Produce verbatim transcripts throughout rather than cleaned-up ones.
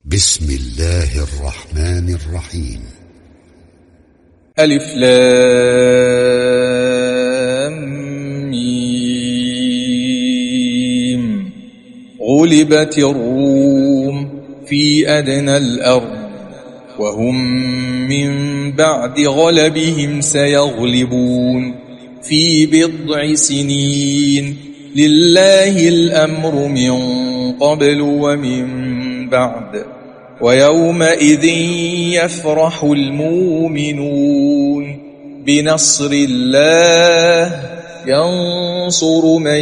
بسم الله الرحمن الرحيم. ألف لام ميم. غلبت الروم في أدنى الأرض وهم من بعد غلبهم سيغلبون في بضع سنين. لله الأمر من قبل ومن بعد ويومئذ يفرح المؤمنون بنصر الله ينصر من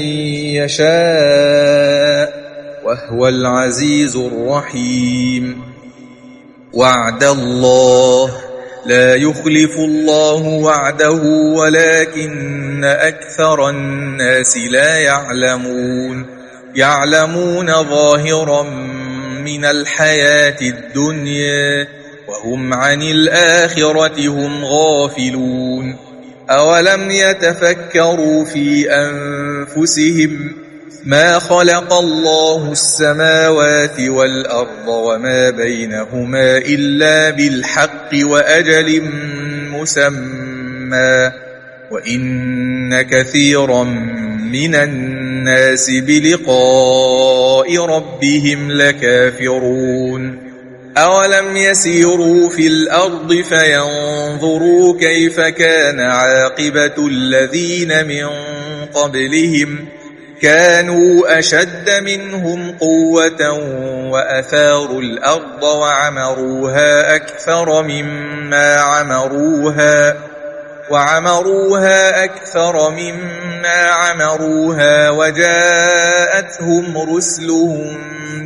يشاء وهو العزيز الرحيم. وعد الله لا يخلف الله وعده ولكن أكثر الناس لا يعلمون. يعلمون ظاهرا من الحياة الدنيا وهم عن الآخرة هم غافلون. أولم يتفكروا في أنفسهم ما خلق الله السماوات والأرض وما بينهما إلا بالحق وأجل مسمى وإن كثيرا من الناس بلقاء ربهم لكافرون. أولم يسيروا في الأرض فينظروا كيف كان عاقبة الذين من قبلهم كانوا أشد منهم قوة وأثاروا الأرض وعمروها أكثر مما عمروها وعمروها أكثر مما عمروها وجاءتهم رسلهم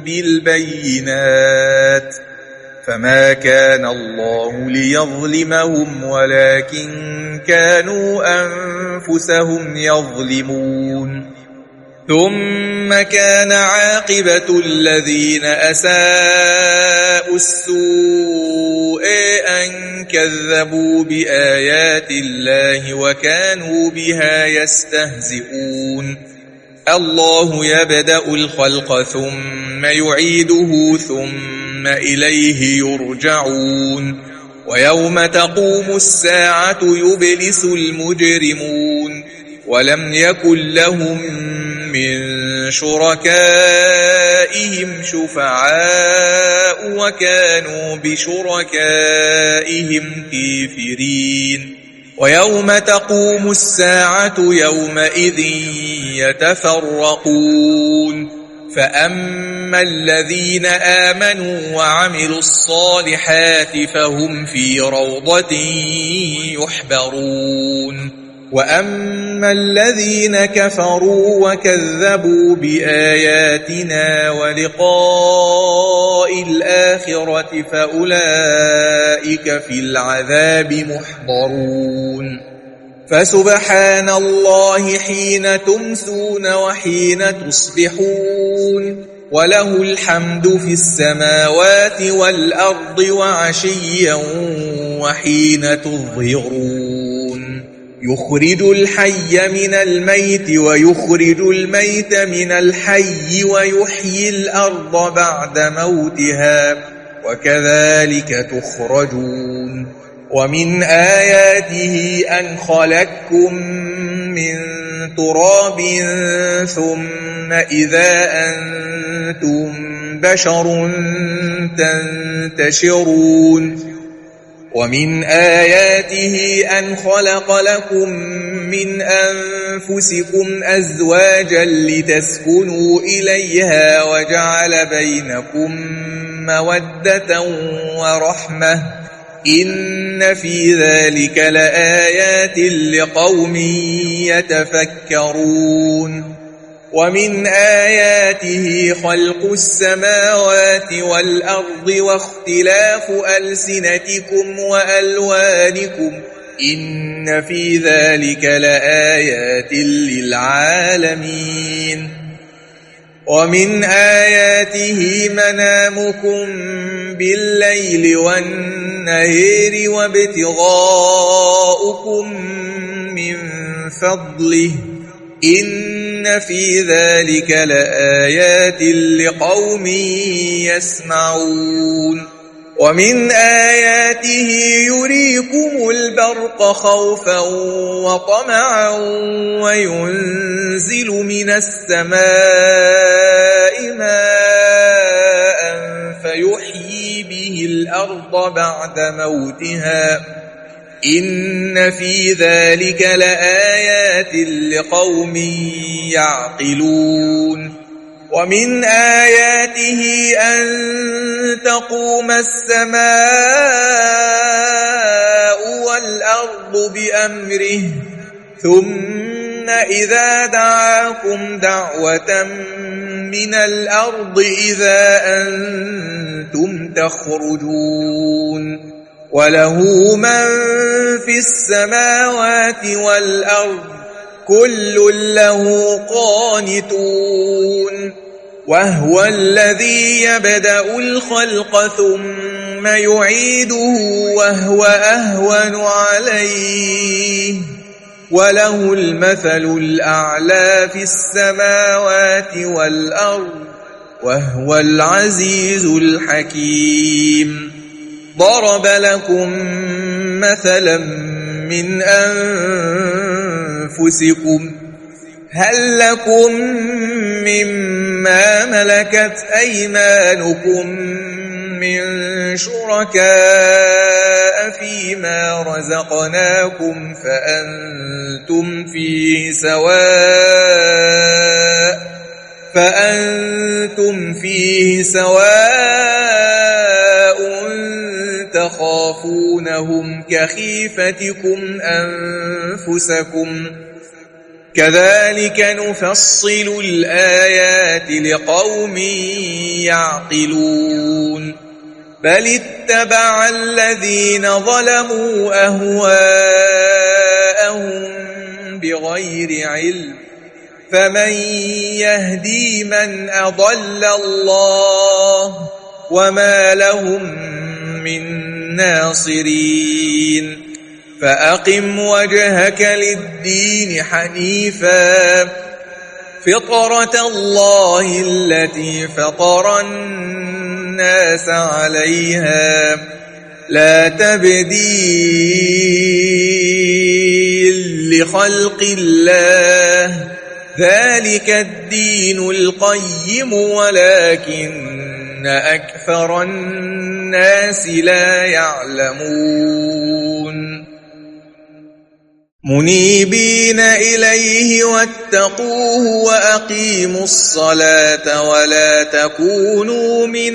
بالبينات فما كان الله ليظلمهم ولكن كانوا أنفسهم يظلمون. ثم كان عاقبة الذين أساءوا السوء أن كذبوا بآيات الله وكانوا بها يستهزئون. الله يبدأ الخلق ثم يعيده ثم إليه يرجعون. ويوم تقوم الساعة يبلس المجرمون ولم يكن لهم من شركائهم شفعاء وكانوا بشركائهم كافرين. ويوم تقوم الساعة يومئذ يتفرقون فأما الذين آمنوا وعملوا الصالحات فهم في روضة يحبرون. وأما الذين كفروا وكذبوا بآياتنا ولقاء الآخرة فأولئك في العذاب محضرون. فسبحان الله حين تمسون وحين تصبحون وله الحمد في السماوات والأرض وعشيا وحين تظهرون. يخرج الحي من الميت ويخرج الميت من الحي ويحيي الأرض بعد موتها وكذلك تخرجون. ومن آياته أن خلقكم من تراب ثم إذا أنتم بشر تنتشرون. ومن آياته أن خلق لكم من أنفسكم أزواجا لتسكنوا إليها وجعل بينكم مودة ورحمة إن في ذلك لآيات لقوم يتفكرون. ومن آياته خلق السماوات والأرض واختلاف ألسنتكم وألوانكم إن في ذلك لآيات للعالمين. ومن آياته منامكم بالليل والنهار وابتغاؤكم من فضله إن في ذلك لآيات لقوم يسمعون ومن آياته يريكم البرق خوفا وطمعا وينزل من السماء ماء فيحيي به الأرض بعد موتها إن في ذلك لآيات لقوم يعقلون ومن آياته أن تقوم السماء والأرض بأمره ثم إذا دعاكم دعوة من الأرض إذا أنتم تخرجون وله من في السماوات والأرض كل له قانتون وهو الذي يبدأ الخلق ثم يعيده وهو أهون عليه وله المثل الأعلى في السماوات والأرض وهو العزيز الحكيم ضرب لكم مثلا من أنفسكم هل لكم مما ملكت أيمانكم من شركاء فيما رزقناكم فأنتم فيه سواء فأنتم فيه سواء تخافونهم كخيفتكم أنفسكم كذلك نفصل الآيات لقوم يعقلون بل اتبع الذين ظلموا أهواءهم بغير علم فمن يهدي من أضل الله وما لهم من ناصرين فأقم وجهك للدين حنيفا فطرة الله التي فطر الناس عليها لا تبديل لخلق الله ذلك الدين القيم ولكن أكثر الناس لا يعلمون منيبين إليه واتقوه وأقيموا الصلاة ولا تكونوا من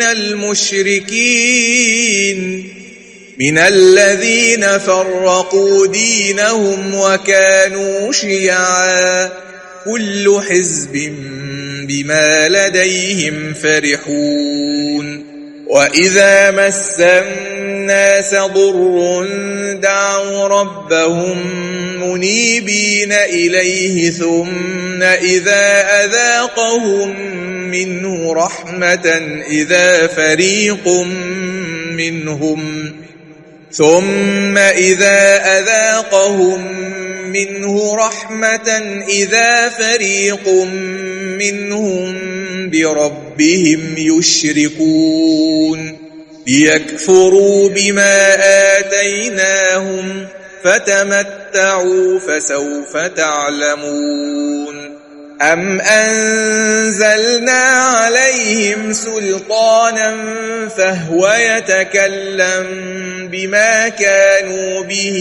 المشركين من الذين فرقوا دينهم وكانوا شيعا كل حزب بما لديهم فرحون وإذا مس الناس ضر دعوا ربهم منيبين إليه ثم إذا أذاقهم منه رحمة إذا فريق منهم ثم إذا أذاقهم منه رحمة إذا فريق منهم بربهم يشركون ليكفروا بما آتيناهم فتمتعوا فسوف تعلمون أم أنزلنا عليهم سلطانا فهو يتكلم بما كانوا به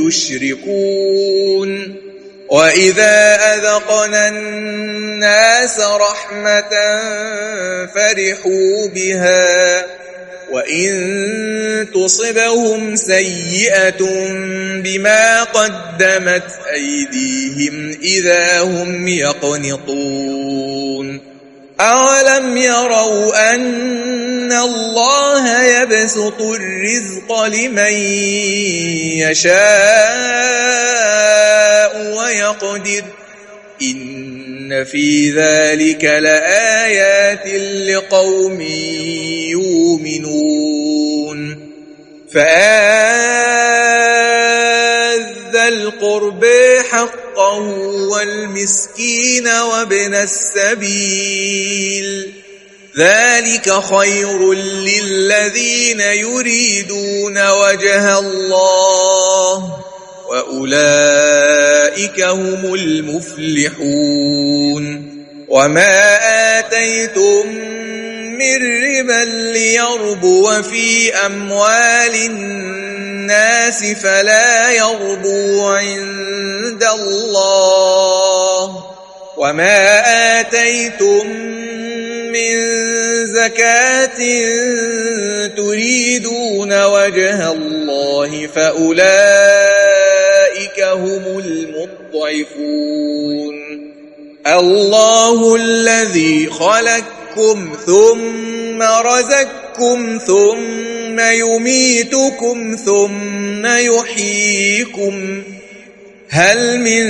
يشركون وإذا أذقنا الناس رحمة فرحوا بها وإن تصبهم سيئة بما قدمت أيديهم إذا هم يقنطون أولم يروا أن الله يبسط الرزق لمن يشاء ويقدر إن في ذلك لآيات لقوم يؤمنون فآت ذا القرب حقه والمسكين وابن السبيل ذلك خير للذين يريدون وجه الله وأولئك هم المفلحون وما آتيتم من ربا ليربو في أموال الناس فلا يربو عند الله وما آتيتم من زكاة تريدون وجه الله فأولئك هم المضعفون الله الذي خلقكم ثم رزقكم ثم يميتكم ثم يحييكم هل من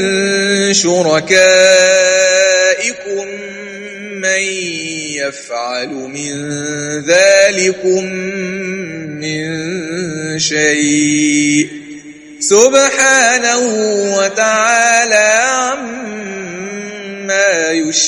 شركائكم من يفعل من ذلكم من شيء سبحانه وتعالى عما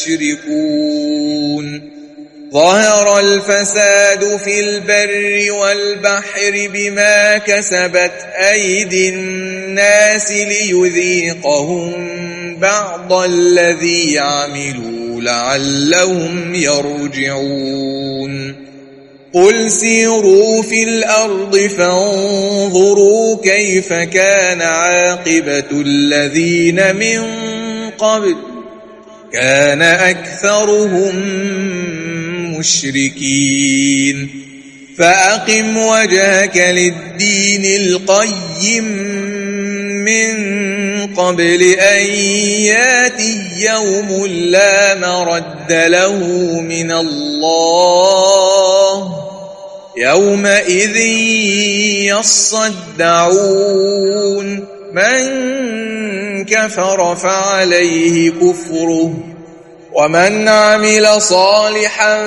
يشركون ظهر الفساد في البر والبحر بما كسبت أيدي الناس ليذيقهم بعض الذي عملوا لعلهم يرجعون قل سيروا في الأرض فانظروا كيف كان عاقبة الذين من قبل كان أكثرهم مشركين فأقم وجهك للدين القيم من قبل أن ياتي يوم لا مرد له من الله يومئذ يصدعون من كفر فعليه كفره ومن عمل صالحا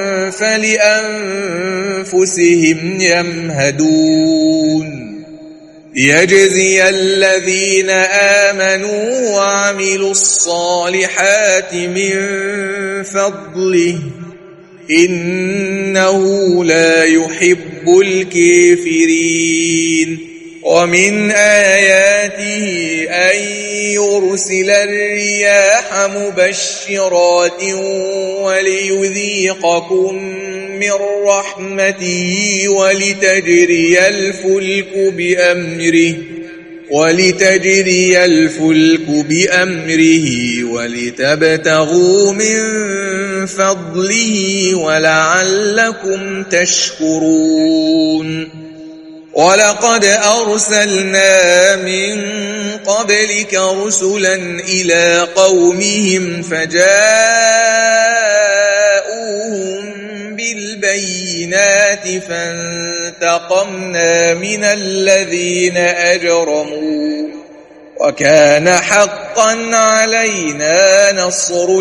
فلأنفسهم يمهدون ليجزي الذين آمنوا وعملوا الصالحات من فضله إنه لا يحب الكافرين ومن آياته أن يرسل الرياح مبشرات وليذيقكم من رحمته ولتجري الفلك بأمره ولتجري الفلك بأمره ولتبتغوا من فضله ولعلكم تشكرون ولقد أرسلنا من قبلك رسلا إلى قومهم فجاءوهم بالبينات فانتقمنا من الذين أجرموا وكان حقا علينا نصر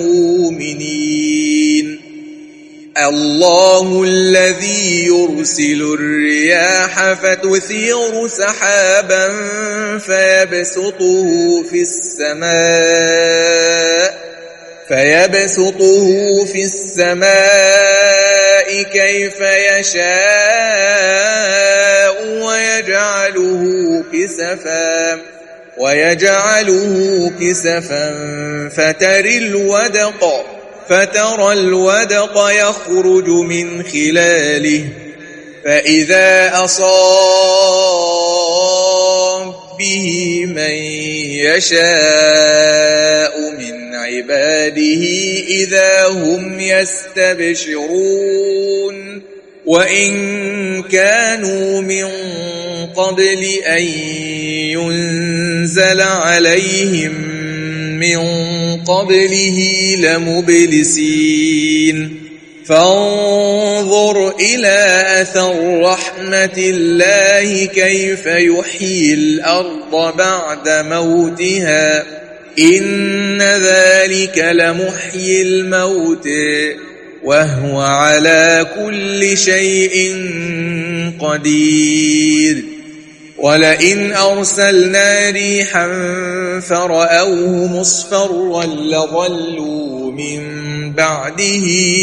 المؤمنين الله الذي يرسل الرياح فتثير سحابا فيبسطه في السماء فيبسطه في السماء كيف يشاء ويجعله كسفا ويجعله كسفا فترى الودق فترى الودق يخرج من خلاله فإذا أصاب به من يشاء من عباده إذا هم يستبشرون وإن كانوا من قبل أن ينزل عليهم من قبله لمبلسين فانظر إلى أثر رحمة الله كيف يحيي الأرض بعد موتها إن ذلك لمحيي الموت وهو على كل شيء قدير ولئن أرسلنا ريحا فرأوه مصفرا لظلوا من بعده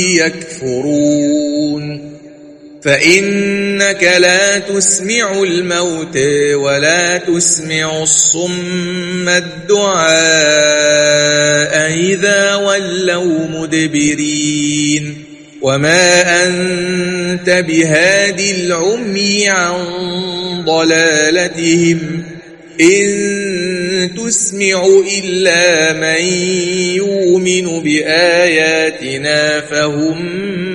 يكفرون فإنك لا تسمع الموتى ولا تسمع الصم الدعاء إذا ولوا مدبرين وما أنت بهاد العمي عن ضلالتهم إن تسمع إلا من يؤمن بآياتنا فهم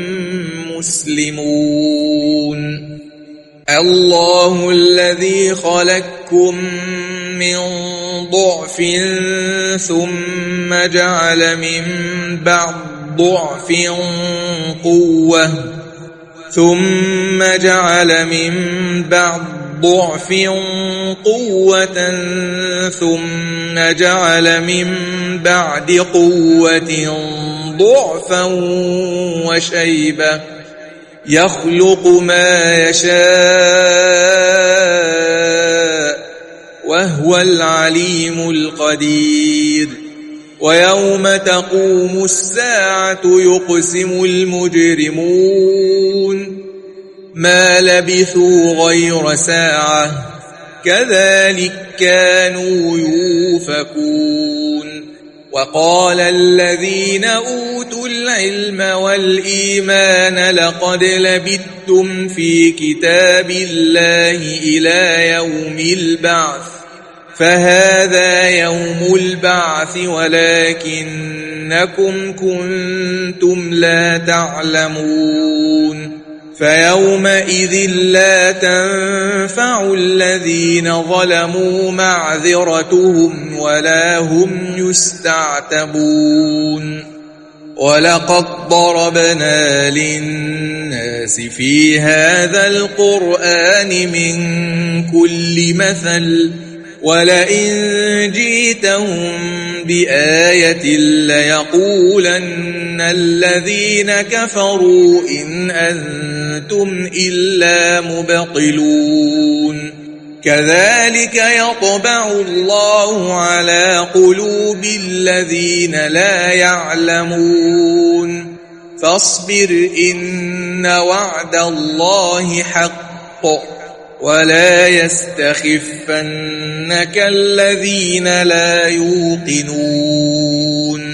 مسلمون الله الذي خلقكم من ضعف ثم جعل من بعد ضعف قوة ثم جعل من بعد ضعف قوة ثم جعل من بعد قوة ضعفا وشيبة يخلق ما يشاء وهو العليم القدير ويوم تقوم الساعة يقسم المجرمون ما لبثوا غير ساعة كذلك كانوا يؤفكون وقال الذين أوتوا العلم والإيمان لقد لبثتم في كتاب الله إلى يوم البعث فهذا يوم البعث ولكنكم كنتم لا تعلمون فيومئذ لا تنفع الذين ظلموا معذرتهم ولا هم يستعتبون ولقد ضربنا للناس في هذا القرآن من كل مثل ولئن جئتهم بآية ليقولن الذين كفروا إن أنتم إلا مبطلون كذلك يطبع الله على قلوب الذين لا يعلمون فاصبر إن وعد الله حق ولا يستخفنك الذين لا يوقنون